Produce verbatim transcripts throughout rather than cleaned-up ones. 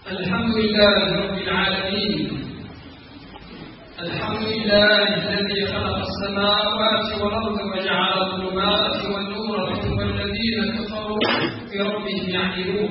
الحمد لله رب العالمين. الحمد لله الذي خلق السماوات والأرض وجعل الظلمات والنور ثم الذين كفروا بربهم يعدلون.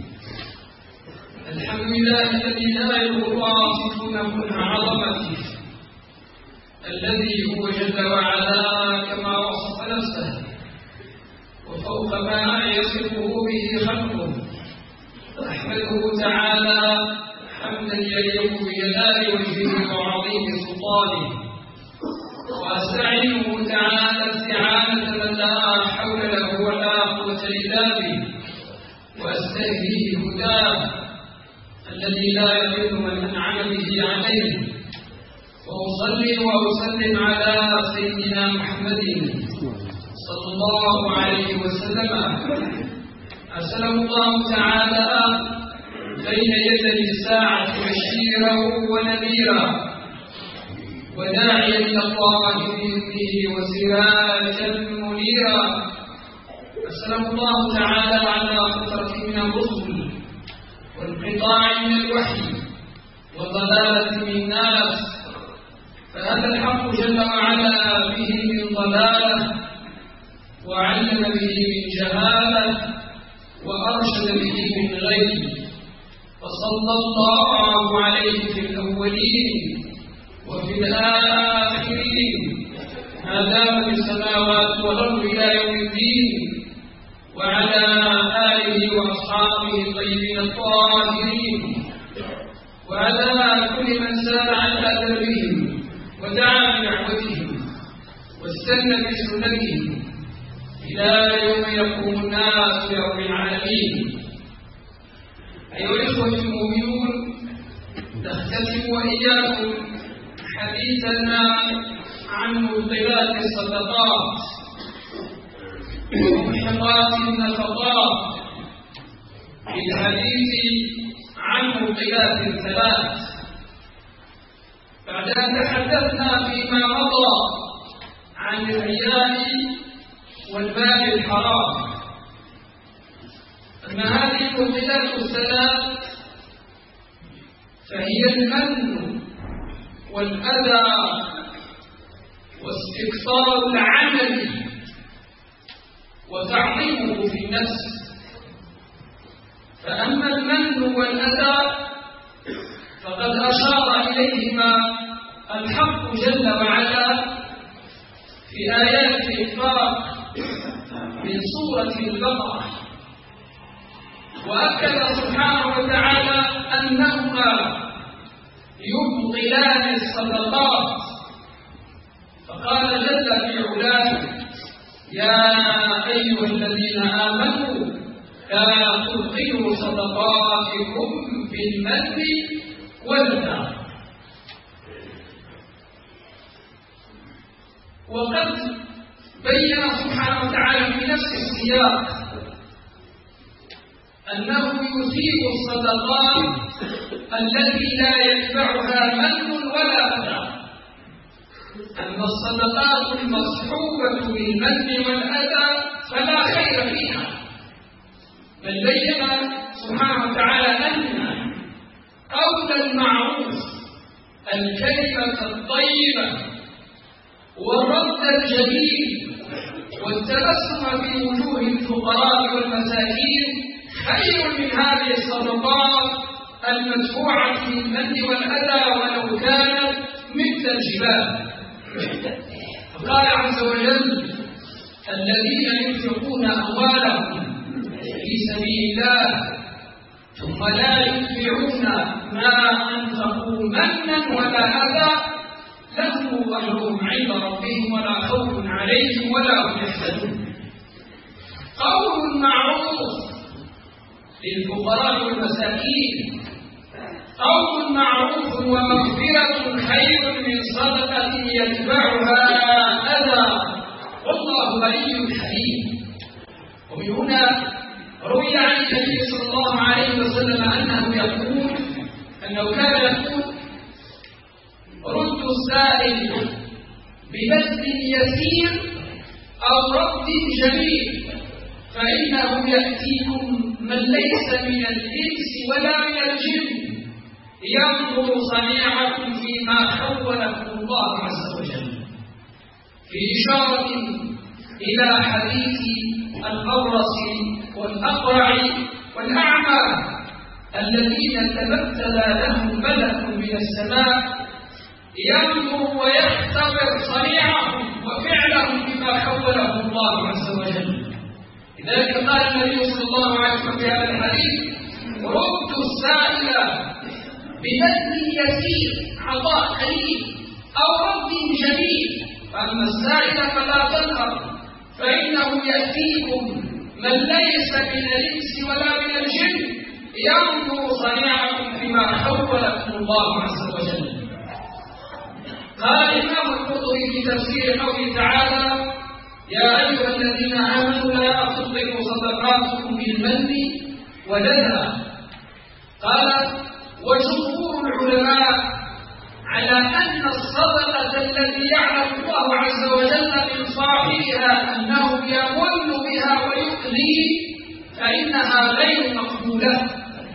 الحمد لله الذي لا يواصفون كنه عظمته، الذي هو جل وعلا كما وصف نفسه وفوق ما يصفه به خلقه. أحمده تعالى حمدا يليق بجلال وجهه وعظيم سلطانه، وأستعينه تعالى استعانة من لا حول له ولا قوة إلا به، وأستهديه هداه الذي لا يضل من أنعم به عليه. وأصلي وأسلم على سيدنا محمد صلى الله عليه وسلم، أرسله الله تعالى بين يدي الساعة بشيرا ونذيرا وداعيا إلى الله بإذنه وسراجا منيرا. أرسله الله تعالى على فترة من الرسل وانقطاع من الوحي وضلالة من الناس، فهذا الحق جل وعلا به من ضلاله، وعلم به من جهاله، وأرشد به من غيره. وصلى الله عليه في الأولين وفي الآخرين ما دام في السماوات والأرض إلى يوم الدين، وعلى آله وأصحابه الطيبين الطاهرين، وعلى كل من سار على دربهم ودعا بدعوتهم واستنى بسنتهم إلى يوم يقوم الناس برب العالمين. أيها الإخوة المؤمنون، نختتم وإياكم حديثنا عن مبطلات الصدقات ومحقات النفقات بالحديث عن مبطلات الثلاث، بعد أن تحدثنا فيما مضى عن الرياء والمال الحرام، أن هذه المبطلات الثلاث فهي المن والأذى واستكثار العمل وتعظيمه في النفس. فأما المن والأذى فقد أشار إليهما الحق جل وعلا في آيات الإنفاق من سورة البقرة، وأكد سبحانه وتعالى أنهما يبطلان الصدقات، فقال جل في علاه: يا أيها الذين آمنوا لا تبطلوا صدقاتكم بالمن والأذى. وقد بين سبحانه وتعالى في نفس السياق أنه يثيب الصدقات التي لا يتبعها من ولا أذى. أما الصدقات المصحوبة بالمن والأذى فلا خير فيها، بل بين سبحانه وتعالى أن قول المعروف، الكلمة الطيبة، والرد الجميل، والتبسم في وجوه الفقراء والمساكين خير من هذه الصدقات المدفوعة بالمن والأذى ولو كانت مثل الجبال. قال عز وجل: الذين ينفقون أموالهم في سبيل الله ثم لا يتبعون ما أنفقوا منا ولا أذى لهم أجرهم عند ربهم ولا خوف عليهم ولا هم يحزنون. قول معروف للفقراء والمساكين، قول معروف ومغفرة خير من صدقة يتبعها أذى، والله غني حليم. ومن هنا روي عن النبي صلى الله عليه وسلم أنه يقول أنه كان يقول: رد السائل ببذل يسير أو رد جميل، فإنه يأتيكم من ليس من الإنس ولا من الجن ينظر صنيعكم فيما خولكم الله عز وجل، في إشارة إلى حديث الأبرص والأقرع والأعمى الذين تمثل لهم ملك من السماء ينظر ويختبر صنيعهم وفعلهم بما خولهم الله عز وجل. لذلك قال النبي صلى الله عليه وسلم في هذا الحديث: ردوا السائل ببذل يسير، عطاء قليل، أو رد جميل، فأما السائل فلا تنهر، فإنه يأتيكم من ليس من الإنس ولا من الجن ينظر صنيعكم فيما خولكم الله عز وجل. قال الإمام القرطبي في تفسير قوله تعالى: يا أيها الذين آمنوا لا تبطلوا صدقاتكم بالمن والأذى. قال: وجمهور العلماء على أن الصدقة التي يعلم الله عز وجل من صاحبها أنه يمن بها ويؤذي فإنها غير مقبولة.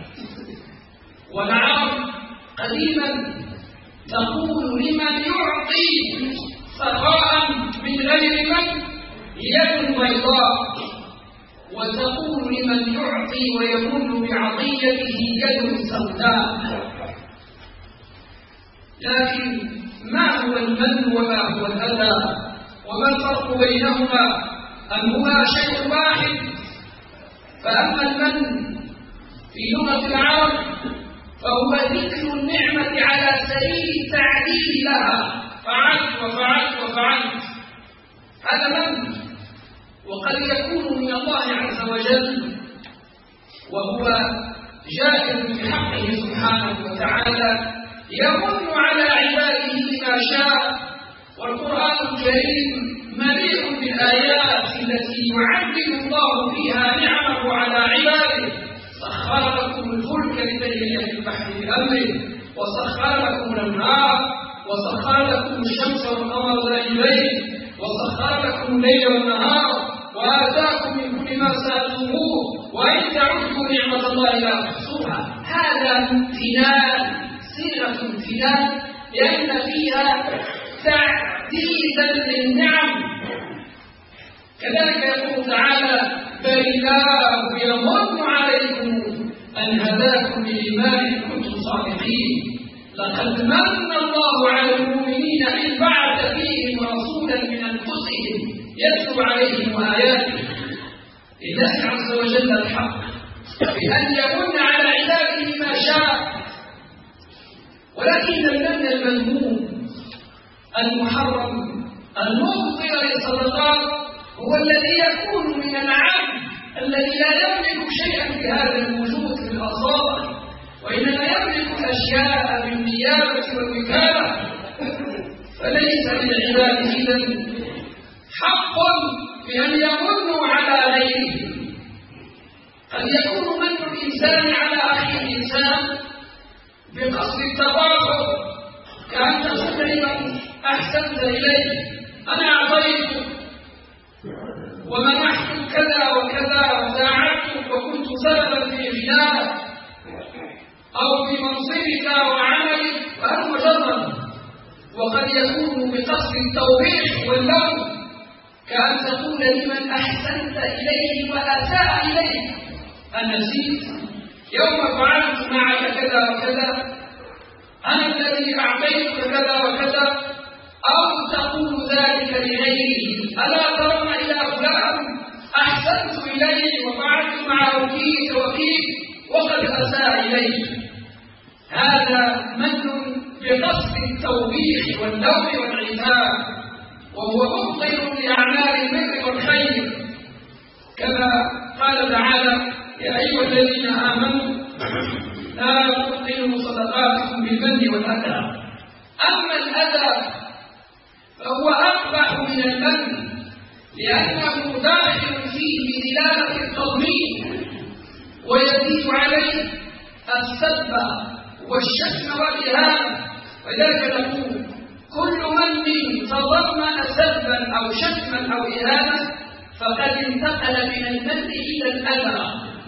والعرب قديما تقول لمن يعطي سخاء من غير من يد بيضاء، وتقول لمن يعطي ويمن بعطيته يد سوداء. لكن ما هو المن وما هو الأذى وما الفرق بينهما؟ أم هما شيء واحد؟ فأما المن في لغة العرب فهو ذكر النعمة على سبيل التعديل لها، فعلت وفعلت وفعلت، هذا من، وقد يكون من الله عز وجل وهو جائر في حقه سبحانه وتعالى، يمن على عباده ما شاء. والقرآن الكريم مليء بالآيات التي يعدل الله فيها نعمه على عباده: سخر لكم الفلك لتجري في البحر بأمره، وسخر لكم الأنهار، وسخر لكم الشمس والقمر دائبين، وسخر لكم الليل والنهار، وآتاكم من كل ما سألتموه، وإن تعدوا نعمة الله لا تحصوها. هذا امتنان، صيغة امتنان، لأن فيها تعديدا للنعم. كذلك يقول تعالى: بل الله يمن عليكم أن هداكم للإيمان إن كنتم صادقين، لقد من الله على المؤمنين إذ بعث فيهم رسولا من أنفسهم يتلو عليهم آياته. لله عز وجل الحق بأن يمن على عباده ما شاء. ولكن المن المذموم المحرم المبطل للصدقات هو الذي يكون من العبد الذي لا يملك شيئا في هذا الوجود في الأصابع، وإنما يملك الأشياء بالنيابة والوكالة. فليس للعباد إذن حق بأن يمنوا على غيره. قد يكون من الإنسان على أخيه الإنسان بقصد التفاخر، كأن تقول لمن أحسنت إليه: أنا أعطيتك ومنحتك كذا وكذا وساعدتك وكنت سببا في غناك أو في منصبك وعملك، فهذا مجرد. وقد يكون بقصد التوبيخ واللوم، كأن تقول لمن أحسنت إليه وأساء إليه: أنسيت يوم فعلت معك كذا وكذا، أنا الذي أعطيتك كذا وكذا. أو تقول ذلك لغيره: ألا ترون إلى فلان أحسنت إليه وفعلت معه كيك وكيك وقد أساء إليه. هذا من بقصد التوبيخ واللوم والعتاب، وهو مبطل لأعمال البر والخير. كما قال تعالى: يا أيها الذين آمنوا لا تبطلوا صدقاتكم بالمن والأذى. أما الأذى فهو أقبح من المن، لأنه داخل فيه بدلالة التضمين، ويزيد عليه السب والشتم والإهانة. ولذلك نقول: كل من تضمن سبا أو شتما أو إهانة فقد انتقل من المن إلى الأذى،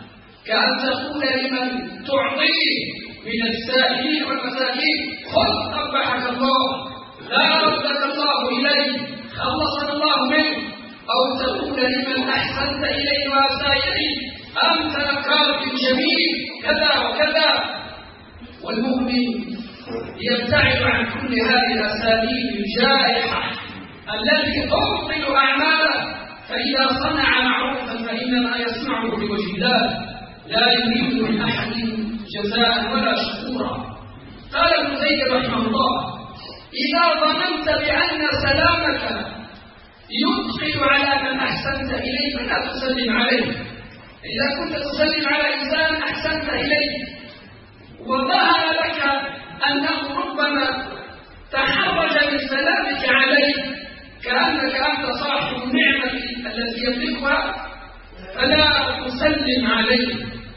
كأن تقول لمن تعطيه من السائلين والمساكين خذ قبحك الله، لا ردك الله إليه، خلصنا الله منه. أو تقول لمن أحسنت إليه وأساء إليه أنت نكار جميل كذا وكذا. والمؤمن يبتعد عن كل هذه الأساليب الجائحة التي تبطل أعماله، فإذا صنع معروفا فإنما يصنعه لوجه الله لا يريد من أحد جزاء ولا شكورا. قال ابن زيد رحمه الله: إذا ظننت بأن سلامك يدخل على من أحسنت إليه فلا تسلم عليه. إذا كنت تسلم على إنسان أحسنت إليه وظهر لك أنه ربما تحرج من سلامك عليه كأنك أنت صاحب النعمة التي يملكها فلا تسلم عليه.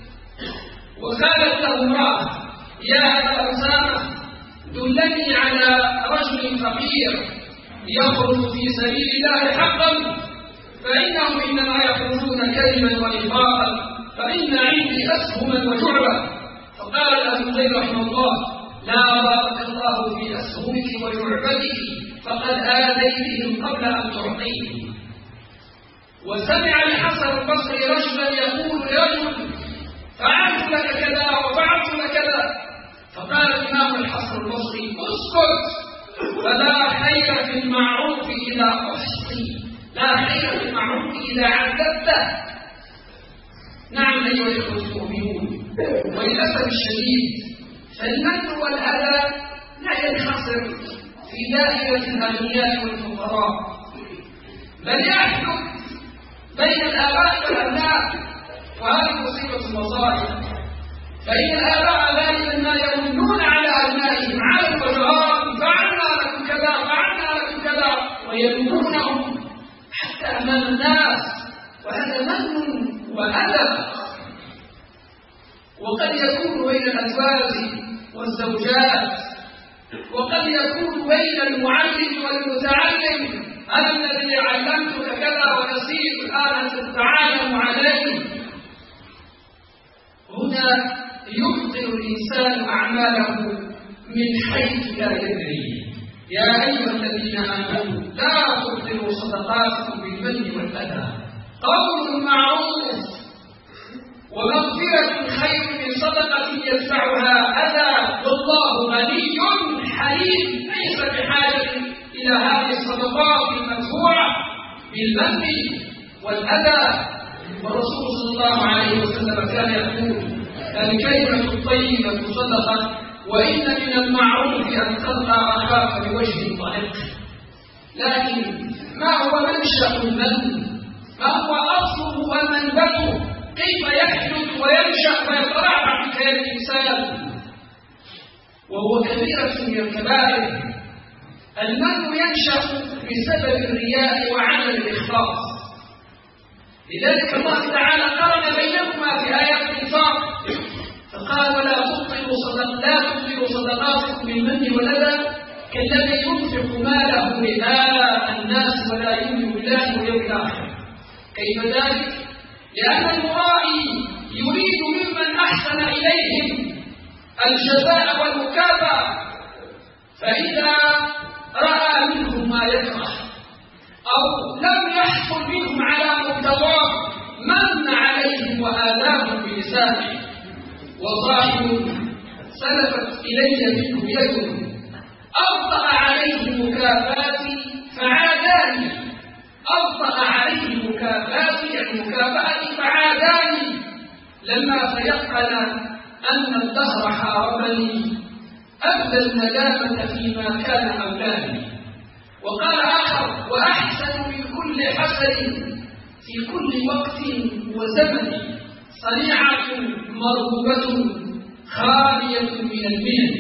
وقالت له امرأة: يا أبا أسامة دلني على رجل فقير يخرج في سبيل الله حقا، فإنهم إنما يخرجون كذبا ونفاقا، فإن عندي أسهما وجعبا. فقال ابن زيد رحمه الله: لا بارك الله في أسهمك وجعبتك فقد آذيتهم قبل أن تعطيهم. وسمع الحسن البصري رجلا يقول لرجل: فعلت لك كذا وفعلت لك كذا. فقال الإمام الحسن البصري: اسكت، فلا خير في المعروف إذا أحصي، لا خير في المعروف إذا عذبته. نعم أيها الإخوة المؤمنون، وللأسف الشديد فالمن والأذى لا ينحصر في دائرة الأغنياء والفقراء، بل يحدث بين الآباء والأبناء، وهذه مصيبة المصائب. فإن الآباء غالبا ما يمنون على أبنائهم على الوجهات: فعلنا لكم كذا فعلنا لكم كذا، ويذمونهم حتى أمام الناس، وهذا من وأذى. وقد يكون بين الأزواج والزوجات، وقد يكون بين المعلم والمتعلم: أنا الذي علمتك كذا ونسيت الآن تتعلم عليه. هنا يبطل الإنسان أعماله من حيث لا يدري. يا أيها الذين آمنوا لا تبطلوا صدقاتكم بالمن والأذى، قول معروف ومغفرة خير من صدقة يدفعها أذى، والله غني حليم ليس بحاجة إلى هذه الصدقات المدفوعة بالمن والأذى. والرسول صلى الله عليه وسلم كان يقول: الكلمة الطيبة صدقة، وإن من المعروف أن تلقى أخاك بوجه طلق. لكن ما هو منشأ المن؟ ما هو أصله ومنبته؟ كيف يحدث وينشأ ويترعرع في كيان الإنسان؟ وهو كبيرة من الكبائر. المن ينشأ بسبب الرياء وعدم الإخلاص، لذلك الله تعالى قرن بينهما في آيات الإنفاق فقال: ولا تبطلوا صدق لا تبطلوا صدقاتكم بالمن والأذى كالذي ينفق ماله رئاء الناس ولا يؤمن بالله واليوم الآخر. كيف ذلك؟ لأن المرائي يريد ممن أحسن إليهم الجزاء والمكافأة، فإذا رأى منهم ما يكره أو لم يحصل منهم على مقتضاه من عليهم وآذاهم بلسانه. وصاحب سلفت إلي منه يد أبطأ عليه مكافاتي فعاداني، أبطأ عليه مكافاتي يعني مكافأتي فعاداني، لما تيقن أن الدهر حاربني أبدى الندامة فيما كان أولاني. وقال آخر: وأحسن من كل حسن في كل وقت وزمن صنيعة مرغوبة خالية من المن.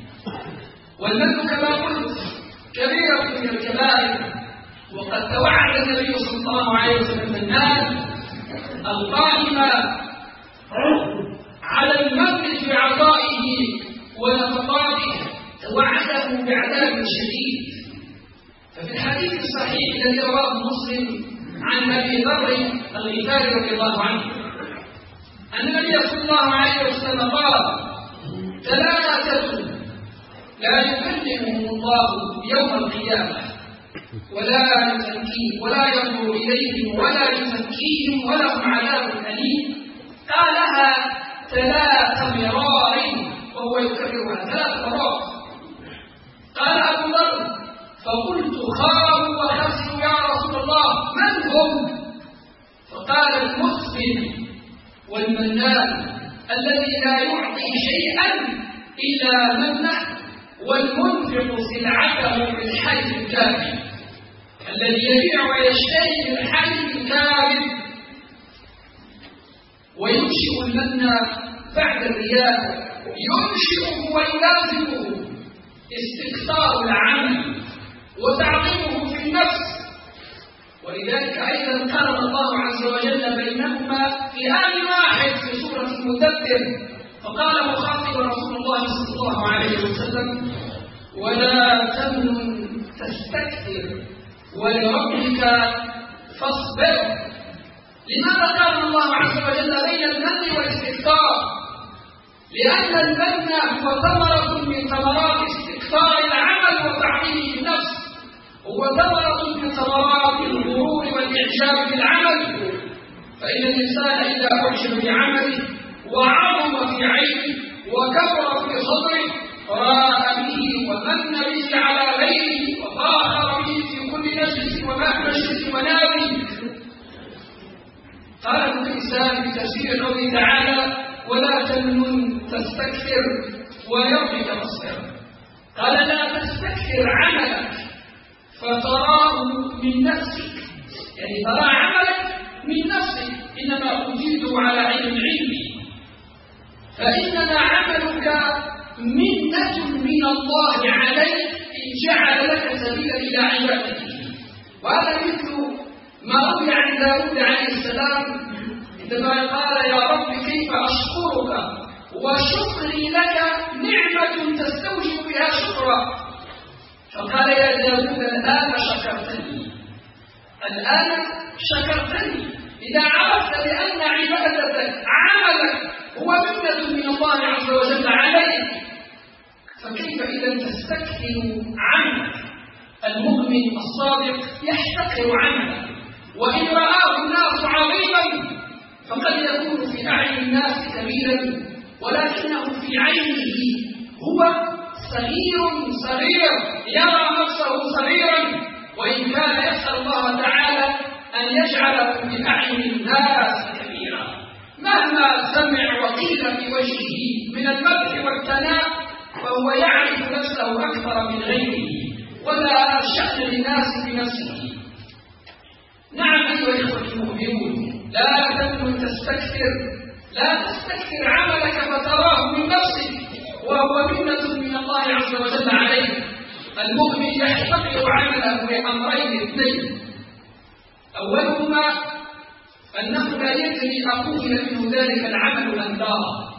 والمن كما قلت كبيرة من الكبائر، وقد توعد النبي صلى الله عليه وسلم الناس القائم على المن في عطائه ونفقاته، توعده بعذاب شديد. ففي الحديث الصحيح الذي رواه مسلم عن ابي ذر الغفاري رضي الله عنه أن النبي صلى الله عليه وسلم قال: ثلاثة لا يكلمهم الله يوم القيامة ولا يزكيهم ولا ينظر إليهم ولا يزكيهم ولهم عذاب أليم. قالها ثلاث مرار وهو يكررها ثلاث مرات. قال أبو ذر: فقلت: خابوا وخسروا يا رسول الله، من هم؟ فقال: المسلم والمنان الذي لا يعطي شيئا إلا منه، والمنفق سلعته بالحلف الكاذب، الذي يبيع ويشتري بالحلف الكاذب، وينشئ المن بعد الرياء، ينشئه ويلازمه استكثار العمل وتعظيمه في النفس. ولذلك أيضا قرن الله عز وجل بينهما في آن واحد في سورة المدثر، فقال مخاطبا رسول الله صلى الله عليه وسلم: ولا تمنن تستكثر ولربك فاصبر. لماذا قال الله عز وجل بين المن والاستكثار؟ لأن المن هو ثمرة من ثمرات استكثار العمل وتعظيمه النفس، هو ثمرة من ثمرات الغرور والإعجاب بالعمل. فإن الإنسان إذا أعجب بعمله وعظم في عينه وكبر في صدره راء به ومن به على غيره وفاخر به في كل مجلس ومجلس ونادي. قال ابن الإنسان في تفسير قوله تعالى: ولا تمنن تستكثر ولربك فاصبر. قال: لا تستكثر عملك فتراه من نفسك، يعني ترى عملك من نفسك، إنما أوتيته على علم علمي، فإنما عملك منة من الله عليك إن جعل لك سبيلا إلى عبادته. وهذا مثل ما روي عن داود عليه السلام عندما قال: يا رب كيف أشكرك وشكري لك نعمة تستوجب بها شكرا. فقال: يا داود الآن شكرتني، الآن شكرتني. إذا عرفت بأن عبادتك عملك هو منة من الله عز وجل عليك، فكيف إذا تستكثر عملك؟ المؤمن الصادق يحتقر عمله، وإن رآه الناس عظيما فقد يكون في أعين الناس كبيرا، ولكنه في عينه هو صغير صغير، يرى نفسه صغيرا، وإن كان يسأل الله تعالى أن يجعله في أعين الناس كبيرا. مهما سمع وقيل في وجهه من المدح والثناء فهو يعرف نفسه أكثر من غيره، ولا شأن للناس بنفسه. نعم أيها الإخوة المؤمنون، لا تكن تستكثر، لا تستكثر عملك فتراه من نفسك وهو منة من الله عز وجل عليك. المؤمن يحتقر عمله بأمرين اثنين: أولهما أنه لا يدري أقبل منه ذلك العمل أم لا.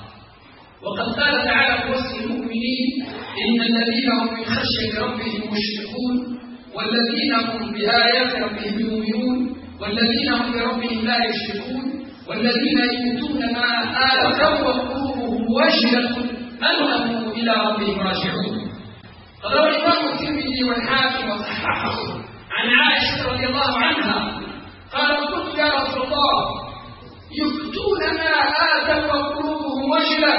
وقد قال تعالى في وصف المؤمنين: إن الذين هم من خشية ربهم مشفقون، والذين هم بآيات ربهم يؤمنون، والذين هم بربهم لا يشركون، والذين يؤتون ما آتوا وقلوبهم وجلة أنهم إلى ربهم راجعون. قال الإمام الترمذي والحاكم وصححه عن عائشة رضي الله عنها قال: قلت يا رسول الله، يؤتون ما آتوا وقلوبهم وجلة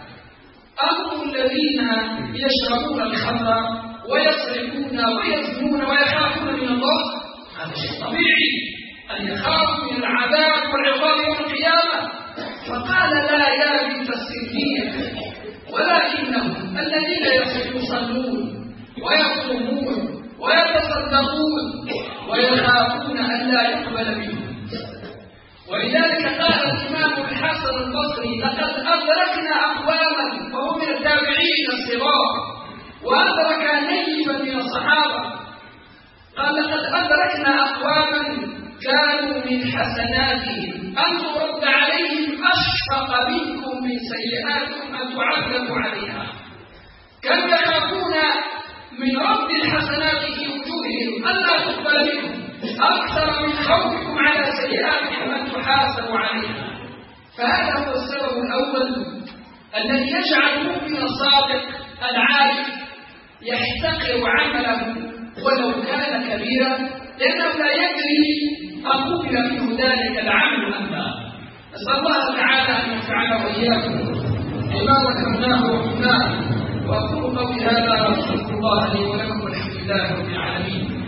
أم الذين يشربون الخمر ويسرقون ويزنون ويخافون من الله؟ هذا شيء طبيعي أن يخافوا من العذاب والعقاب يوم القيامة. فقال: لا يا بنت الصديق، ولكنهم الذين يصلون ويصومون ويتصدقون ويخافون أن لا يقبل منهم. ولذلك قال الإمام الحسن البصري: لقد أدركنا أقواما، وهم من التابعين الصغار، وأدرك نيبا من الصحابة. قال: لقد أدركنا أقواما كانوا من حسناتهم أن ترد عليهم أشفق منكم من سيئاتهم أن تعذبوا عليها. كانوا يخافون من رد الحسنات في وجوههم ألا تقبل منهم أكثر من خوفكم على سيئاتهم أن تحاسبوا عليها. فهذا هو السبب الأول الذي يجعل المؤمن الصادق العارف يحتقر عمله ولو كان كبيرا، لأنه لا يدري أقبل منه ذلك العمل أم لا. نسأل الله تعالى أن ينفعنا وإياكم بما ذكرناه وقلناه. وأقول قولي هذا وأستغفر الله لي ولكم والحمد لله رب العالمين.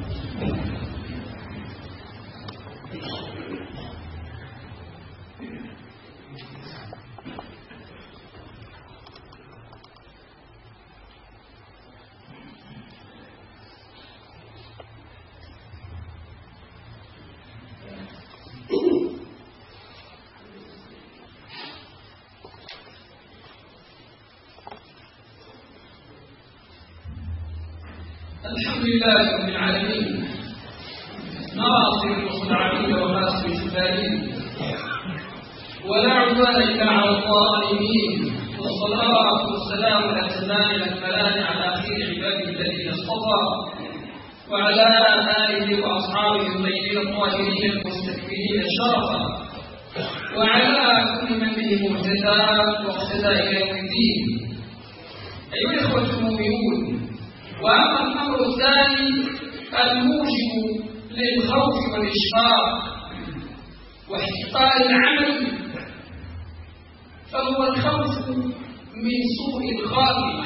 الحمد لله رب العالمين، ناصر المستضعفين وغاصب الجبارين، ولا عدوان الا على الظالمين، والصلاه والسلام الاتمان الاكملان على خير عباده الذين اصطفى، وعلى اله واصحابه الطيبين الطاهرين المستكبرين شرفا، وعلى كل من به مهتدى واقتدى الى يوم الدين. ايها الاخوه المؤمنون، وأما الأمر الثاني الموجب للخوف والإشفاق واحتقار العمل، فهو الخوف من سوء الخاتمة،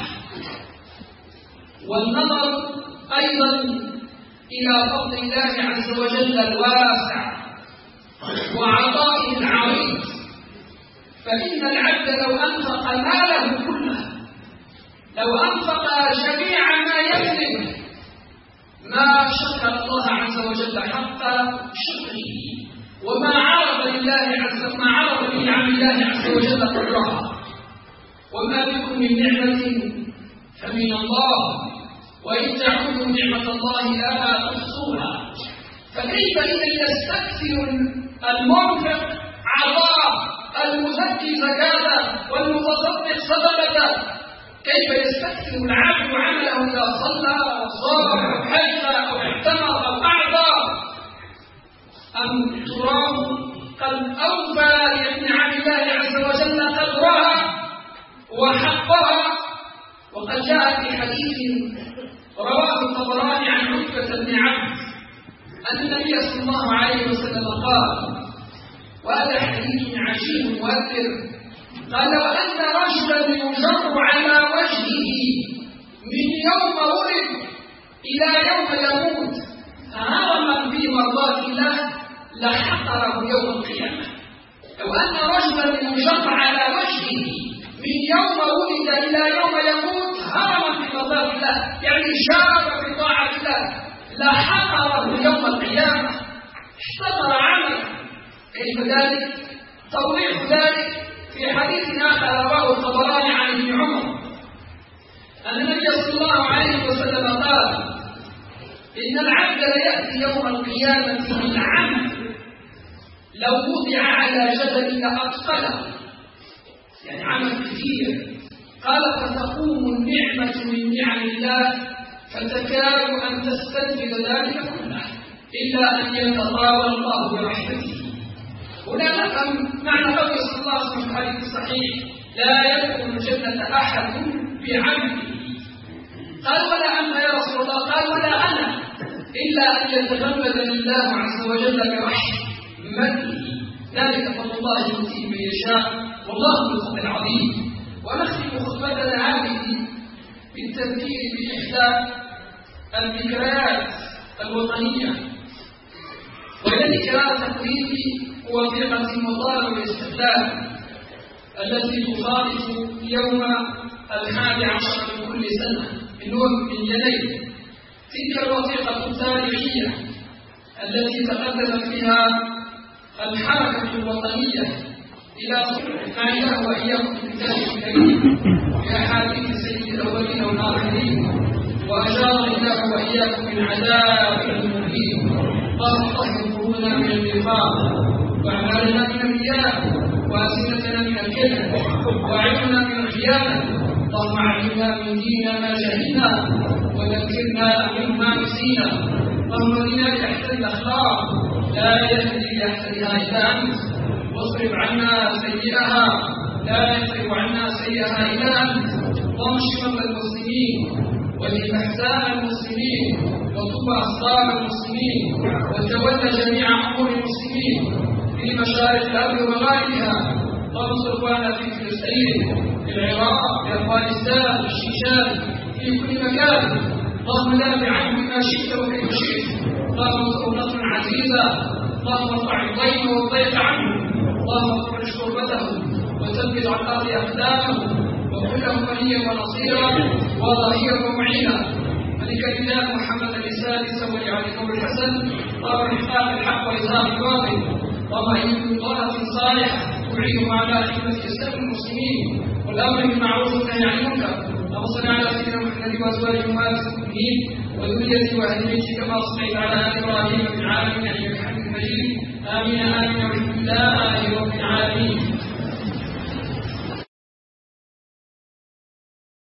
والنظر أيضا إلى فضل الله عز وجل الواسع وعطائه العريض. فإن العبد لو أنفق ماله كله، لو أنفق جميع ما يملك، ما شكر الله عز وجل حق شكره، وما عرف لله عز ما عرف بنعم الله عز وجل قدرها. وما بكم من نعمة فمن الله، وإن تعودوا نعمة الله لا تحصوها. فكيف إذا يستكثر المنفق عطاء، المزكي زكاة، والمتصدق صدقة، كيف يستكثر العبد عمله إذا صلى وصام وحج أو اعتمر أو أعطى؟ أم تراه قد أوفى لنعم الله عز وجل قدرها وحقها؟ وقد جاء في حديث رواه الطبراني عن عتبة بن عبد أن النبي صلى الله عليه وسلم قال، وهذا حديث عجيب مؤثر، قال: وأن رجلا يجر على وجهه من يوم ولد إلى يوم يموت هرما في مرضات الله لحقره يوم القيامة. لو أن رجلا يجر على وجهه من يوم ولد إلى يوم يموت هرما في مرضات الله، يعني شاب في طاعة الله، لحقره يوم القيامة، احتقر عمله. كيف ذلك؟ توضيح ذلك في حديث آخر رواه الطبراني عن ابن عمر أن النبي صلى الله عليه وسلم قال: إن العبد ليأتي يوم القيامة بالعمل لو وضع على جبل لأثقله، يعني عمل كثير. قال: فتقوم النعمة من نعم الله فتكاد أن تستنفذ ذلك كله إلا أن يتطاول الله برحمته. هنا نفهم معنى قوله صلى الله عليه وسلم في الحديث الصحيح: لا يدخل الجنة أحد بعمله. قال: ولا أنت يا رسول الله؟ قال: ولا أنا، إلا أن يتغمدني الله عز وجل برحمته. ذلك فضل الله يؤتيه من يشاء، والله ذو الفضل العظيم. ونختم خطبتنا هذه بالتذكير بإحدى الذكريات الوطنية، وهي ذكرى تقريب وثيقة مطالب الاستقلال التي تصادف يوم الحادي عشر من كل سنة من من يناير. تلك الوثيقة التاريخية التي تقدمت فيها الحركة الوطنية إلى ما إله وإياكم في الكتاب الكريم بأحاديث سيد الأولين والآخرين، وأجارنا الله وإياكم من عذاب المهين. اللهم طهر قلوبنا من النفاق، وأعمالنا من الرياء، وألسنتنا من الكذب، وأعيننا من الخيانة. اللهم علمنا من ديننا ما جهلنا، وذكرنا مما نسينا. اللهم اهدنا لأحسن الأخلاق لا يهدي لأحسنها إلا أنت. واصرف عنا سيئها لا يصرف عنا سيئها إلا أنت. اللهم اشف مرضى المسلمين واشف أحزان المسلمين وطب أسرار المسلمين وتولى جميع أمور المسلمين في مشارق الأرض ومغاربها. اللهم انصر إخواننا في فلسطين في العراق في أفغانستان في الشيشان في كل مكان. اللهم دافع عنهم بما شئت وكيف شئت. اللهم انصرهم نصرا عزيزا. اللهم ارفع الضيم والضيق عنهم. اللهم فرج كربتهم وثبت على الارض اقدامهم وكن لهم وليا ونصيرا وظهيرا ومعينا. ملك الاله محمد السادس ولي علي القول الحسن. اللهم احقاق الحق واظهار الباطل. اللهم اعينه بطاعه صالحه تعينه على خدمه اسلام المسلمين والامر بالمعروف والنهي عن المنكر. اللهم صل على سيدنا محمد وازواجه امهات المؤمنين وذريته واهل بيته كما صليت على ال ابراهيم في العالمين انك حميد مجيد. امين امين والحمد لله رب العالمين.